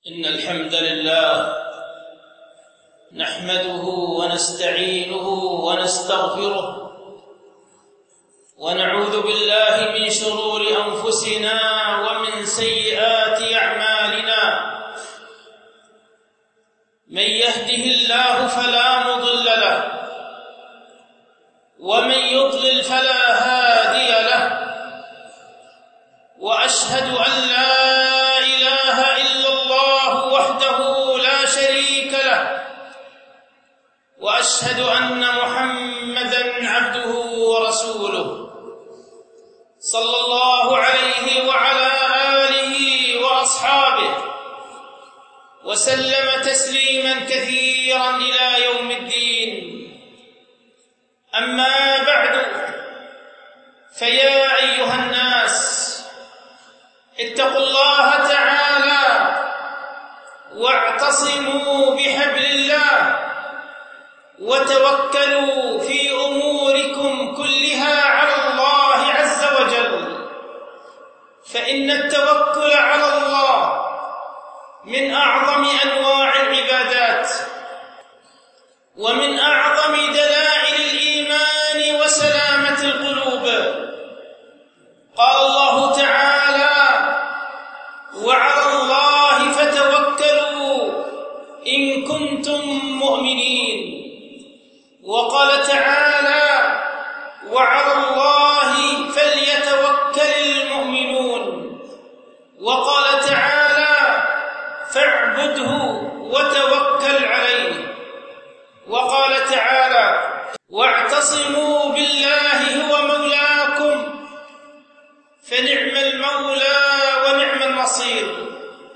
إن الحمد لله نحمده ونستعينه ونستغفره ونعوذ بالله من شرور أنفسنا ومن سيئات أعمالنا. من يهده الله فلا مضل له ومن يضلل فلا هادي له، وأشهد أن لا إله إلا الله وحده لا شريك له، وأشهد أن محمدًا عبده ورسوله صلى الله عليه وعلى آله وأصحابه وسلم تسليمًا كثيرًا إلى يوم الدين. أما بعد، فيا أيها الناس اتقوا الله تعالى واعتصموا بحبل الله وتوكلوا في أموركم كلها على الله عز وجل، فإن التوكل على الله من أعظم أنواع العبادات ومن أعظم دلائل الإيمان وسلامة القلوب. قال الله تعالى: وعلى الله فتوكلوا إن كنتم مؤمنين. وقال تعالى: وعلى الله فليتوكل المؤمنون. وقال تعالى: فاعبده وتوكل عليه. وقال تعالى: واعتصموا بالله هو مولاكم فنعم المولى ونعم النصير.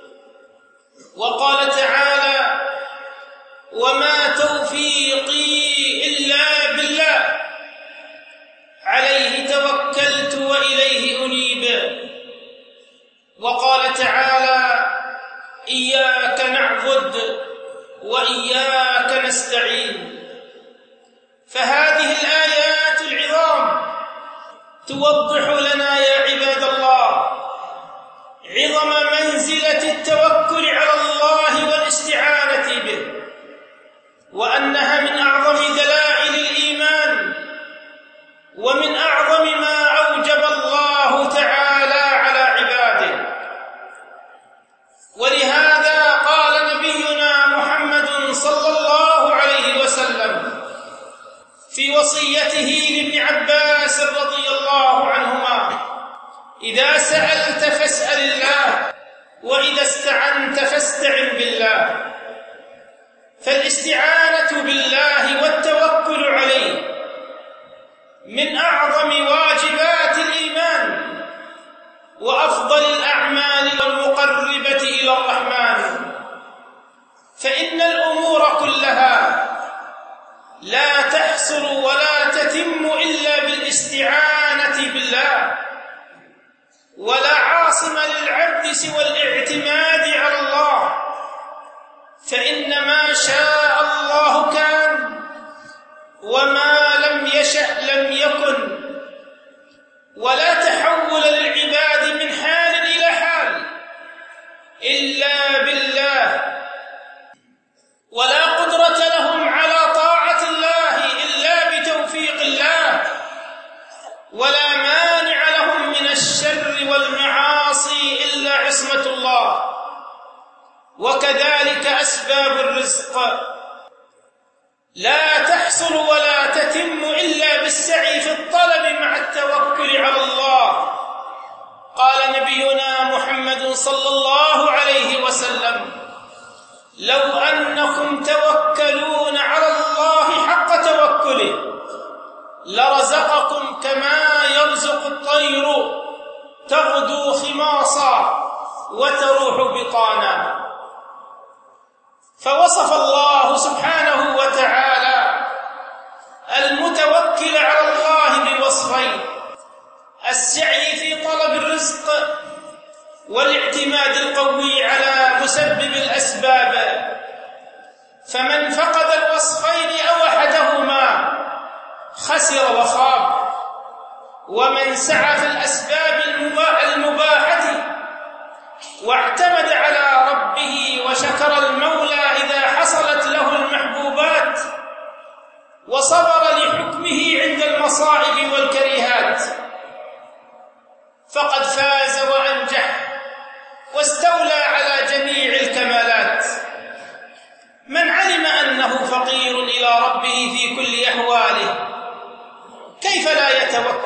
وقال تعالى: وما توفيقي إلا بالله عليه توكلت وإليه أنيب. وقال تعالى: إياك نعبد وإياك نستعين. فهذه الآيات العظام توضح لنا يا عباد الله عظم منزلة التوكل على الله والاستعانة به، وأنها من أعظم دلائل الإيمان ومن أعظم ما أوجب الله تعالى على عباده. ولهذا قال نبينا محمد صلى الله عليه وسلم في وصيته لابن عباس رضي الله عنهما: إذا سألت فاسأل الله وإذا استعنت فاستعن بالله. فالاستعانة بالله والتوكل عليه من أعظم واجبات الإيمان وأفضل الأعمال والمقربة إلى الرحمن، فإن الأمور كلها لا تحصل ولا تتم إلا بالاستعانة بالله، ولا عاصم للعبد سوى الاعتماد على الله، فإن ما شاء الله كان وما لم يشأ لم يكن، ولا تحول للعباد من حال إلى حال إلا بالله، ولا قدرة لهم على طاعة الله إلا بتوفيق الله، ولا مانع لهم من الشر والمعاصي إلا عصمة الله. وكذلك أسباب الرزق لا تحصل ولا تتم إلا بالسعي في الطلب مع التوكل على الله. قال نبينا محمد صلى الله عليه وسلم: لو أنكم توكلون على الله حق توكله لرزقكم كما يرزق الطير تغدو خماصا وتروح بطانا. فوصف الله سبحانه وتعالى المتوكل على الله بوصفين: السعي في طلب الرزق والاعتماد القوي على مسبب الأسباب. فمن فقد الوصفين أو أحدهما خسر وخاب، ومن سعى في الأسباب المباحة واعتمد على ربه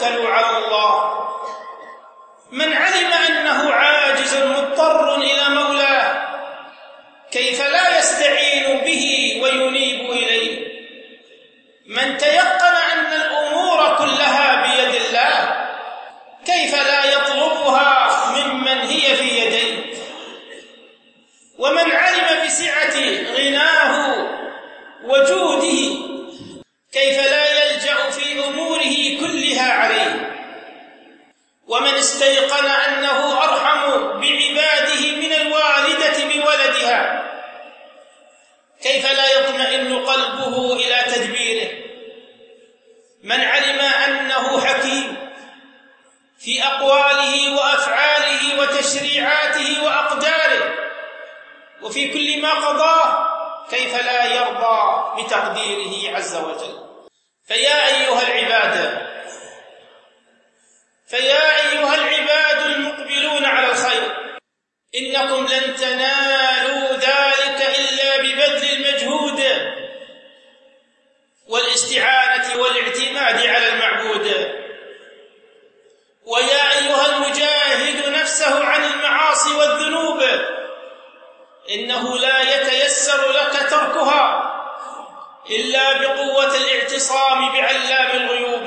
فليتوكلوا على الله. من علم أنه عاجز مضطر إلى مولاه كيف لا يستعين به وينيب إليه؟ من تيقن أن الأمور كلها بيد الله كيف لا يطلبها ممن هي في يديه؟ ومن علم بسعة غناه وجوده كيف لا يلجأ في أموره كلها عليه؟ ومن استيقن أنه أرحم بعباده من الوالدة بولدها كيف لا يطمئن قلبه إلى تدبيره؟ من علم أنه حكيم في أقواله وأفعاله وتشريعاته وأقداره وفي كل ما قضاه كيف لا يرضى بتقديره عز وجل؟ فيا أيها العباد المقبلون على الخير، إنكم لن تنالوا ذلك إلا ببذل المجهود والاستعانة والاعتماد على المعبود. ويا أيها المجاهد نفسه عن المعاصي والذنوب، إنه لا يتيسر لك تركها إلا بقوة الاعتصام بعلام الغيوب،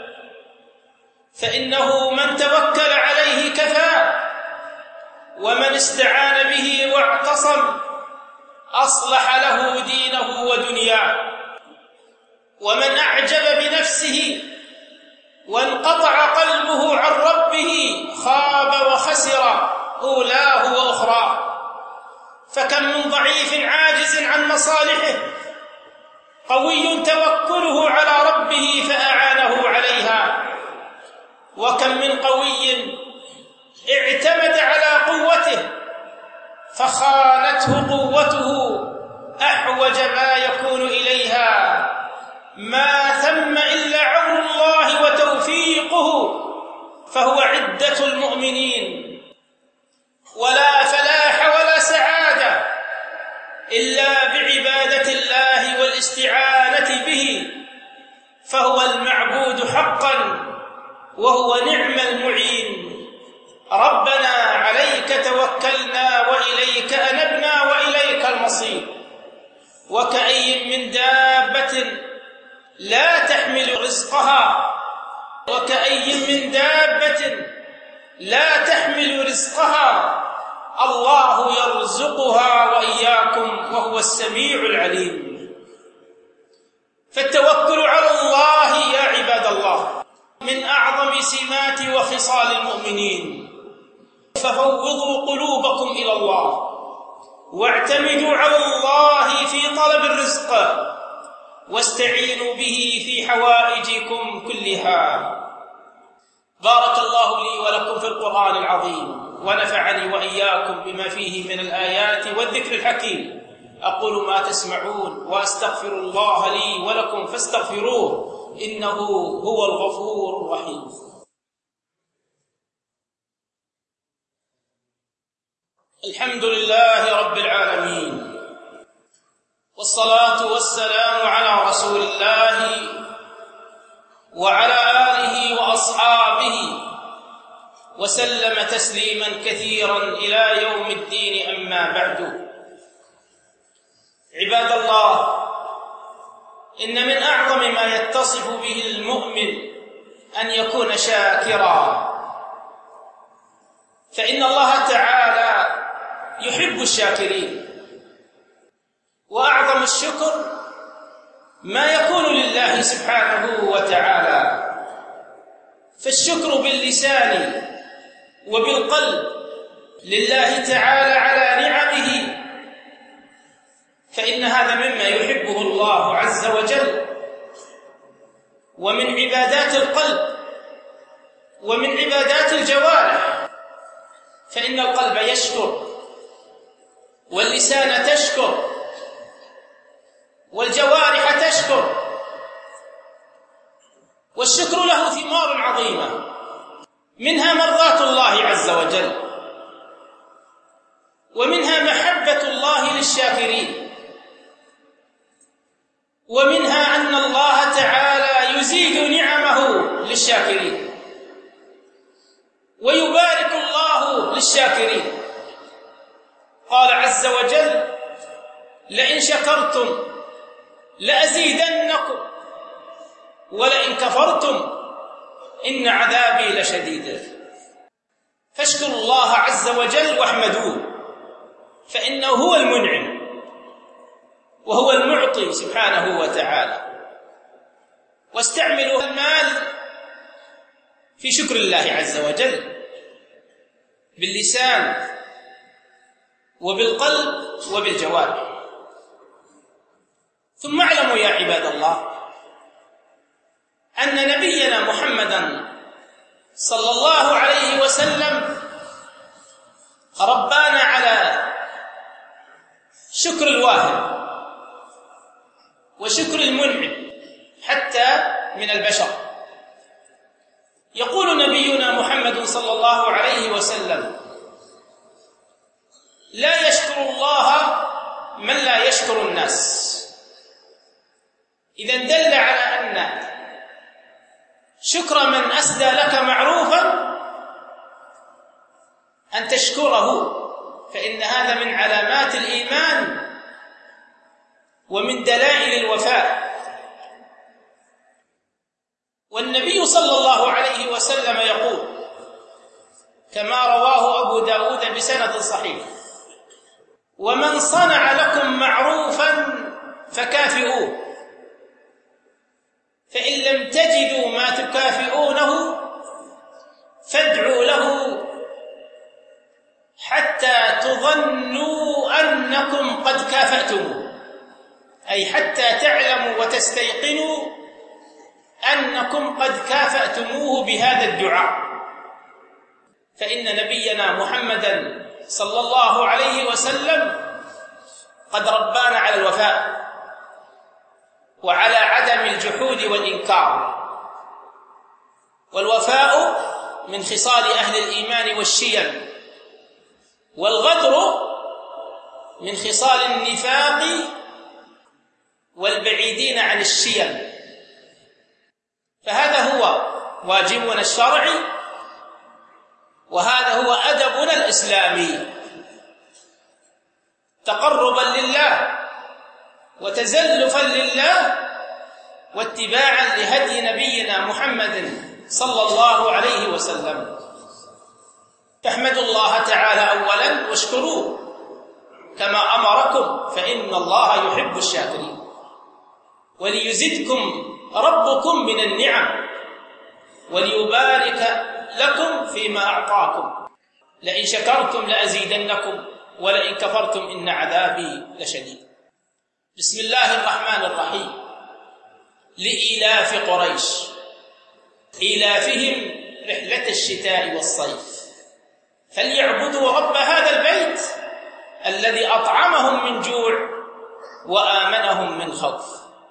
فإنه من توكل عليه كفاه، ومن استعان به واعتصم أصلح له دينه ودنياه. ومن أعجب بنفسه وانقطع قلبه عن ربه خاب وخسر أولاه وأخراه. فكم من ضعيف عاجز عن مصالحه قوي توكله على ربه فأعانه عليها، وكم من قوي اعتمد على قوته فخانته قوته أحوج ما يكون إليها. ما ثم إلا عون الله وتوفيقه فهو عدة المؤمنين. ولا فلاح ولا سعادة إلا بعبادة الله والاستعانة به، فهو المعبود حقا وهو نعم المعين. ربنا عليك توكلنا وإليك أنبنا وإليك المصير. وكأي من دابة لا تحمل رزقها الله يرزقها وإياكم وهو السميع العليم. فالتوكل على الله يا عباد الله من أعظم سمات وخصال المؤمنين. ففوضوا قلوبكم إلى الله واعتمدوا على الله في طلب الرزق واستعينوا به في حوائجكم كلها. بارك الله لي ولكم في القرآن العظيم، ونفعني وإياكم بما فيه من الآيات والذكر الحكيم. أقول ما تسمعون وأستغفر الله لي ولكم فاستغفروه إنه هو الغفور الرحيم. الحمد لله رب العالمين، والصلاة والسلام على رسول الله وعلى آله وأصحابه وسلم تسليما كثيرا إلى يوم الدين. أما بعد، عباد الله، إن من أعظم ما يتصف به المؤمن أن يكون شاكرا، فإن الله تعالى يحب الشاكرين. وأعظم الشكر ما يكون لله سبحانه وتعالى، فالشكر باللسان وبالقلب لله تعالى على نعمه، فإن هذا مما يحبه الله عز وجل. ومن عبادات القلب ومن عبادات الجوارح، فإن القلب يشكر واللسان تشكر والجوارح تشكر، والشكر له ثمار عظيمة، منها مرضاة الله عز وجل، ومنها محبة الله للشاكرين، ومنها أن الله تعالى يزيد نعمه للشاكرين. ويبارك الله للشاكرين. قال عز وجل: لئن شكرتم لأزيدنكم ولئن كفرتم إن عذابي لشديد. فاشكروا الله عز وجل واحمدوه، فإنه هو المنعم وهو المعطي سبحانه وتعالى. واستعملوا المال في شكر الله عز وجل باللسان وبالقلب وبالجوارح. ثم اعلموا يا عباد الله أن نبينا محمدًا صلى الله عليه وسلم ربانا على شكر الواهب وشكر المنعم حتى من البشر. يقول نبينا محمد صلى الله عليه وسلم: لا يشكر الله من لا يشكر الناس. إذا دل على أن شكر من أسدى لك معروفا أن تشكره، فإن هذا من علامات الإيمان ومن دلائل الوفاء. والنبي صلى الله عليه وسلم يقول كما رواه أبو داود بسند صحيح: ومن صنع لكم معروفا فكافئوه، فإن لم تجدوا ما تكافئونه فادعوا له حتى تظنوا أنكم قد كافأتموه، أي حتى تعلموا وتستيقنوا أنكم قد كافأتموه بهذا الدعاء. فإن نبينا محمدًا صلى الله عليه وسلم قد ربانا على الوفاء وعلى عدم الجحود والإنكار. والوفاء من خصال أهل الإيمان والشيم، والغدر من خصال النفاق والبعيدين عن الشيم. فهذا هو واجبنا الشرعي، وهذا هو أدبنا الإسلامي، تقربا لله وتزلفا لله واتباعا لهدي نبينا محمد صلى الله عليه وسلم. فاحمدوا الله تعالى أولا واشكروه كما أمركم، فإن الله يحب الشاكرين. وليزدكم ربكم من النعم وليبارك لكم فيما أعطاكم، لئن شكرتم لأزيدنكم ولئن كفرتم إن عذابي لشديد. بسم الله الرحمن الرحيم. لإيلاف قريش إيلافهم رحلة الشتاء والصيف، فليعبدوا رب هذا البيت الذي أطعمهم من جوع وآمنهم من خوف.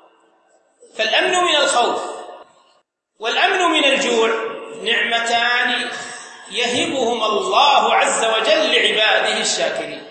فالأمن من الخوف والأمن من الجوع نعمتان يهبهم الله عز وجل لعباده الشاكرين،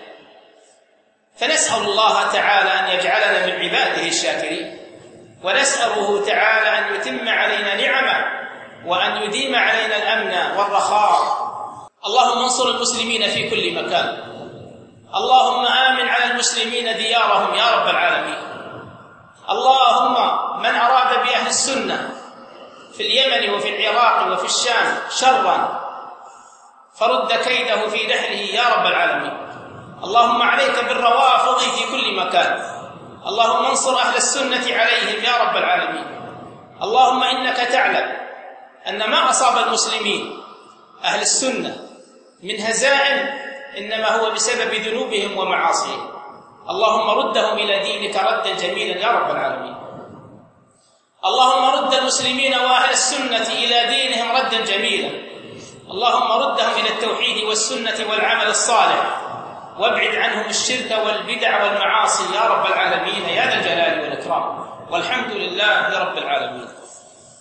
فنسأل الله تعالى أن يجعلنا من عباده الشاكرين، ونسأله تعالى أن يتم علينا نعمه وأن يديم علينا الأمن والرخاء. اللهم انصر المسلمين في كل مكان، اللهم آمن على المسلمين ديارهم يا رب العالمين. اللهم من أراد بأهل السنة في اليمن وفي العراق وفي الشام شرا فرد كيده في نحره يا رب العالمين. اللهم عليك بالروافض في كل مكان، اللهم انصر أهل السنة عليهم يا رب العالمين. اللهم إنك تعلم أن ما أصاب المسلمين أهل السنة من هزائم إنما هو بسبب ذنوبهم ومعاصيهم. اللهم ردهم إلى دينك ردا جميلا يا رب العالمين. اللهم رد المسلمين وأهل السنة إلى دينهم ردا جميلا. اللهم ردهم إلى التوحيد والسنة والعمل الصالح، وابعد عنهم الشرك والبدع والمعاصي يا رب العالمين يا ذا الجلال والإكرام. والحمد لله رب العالمين.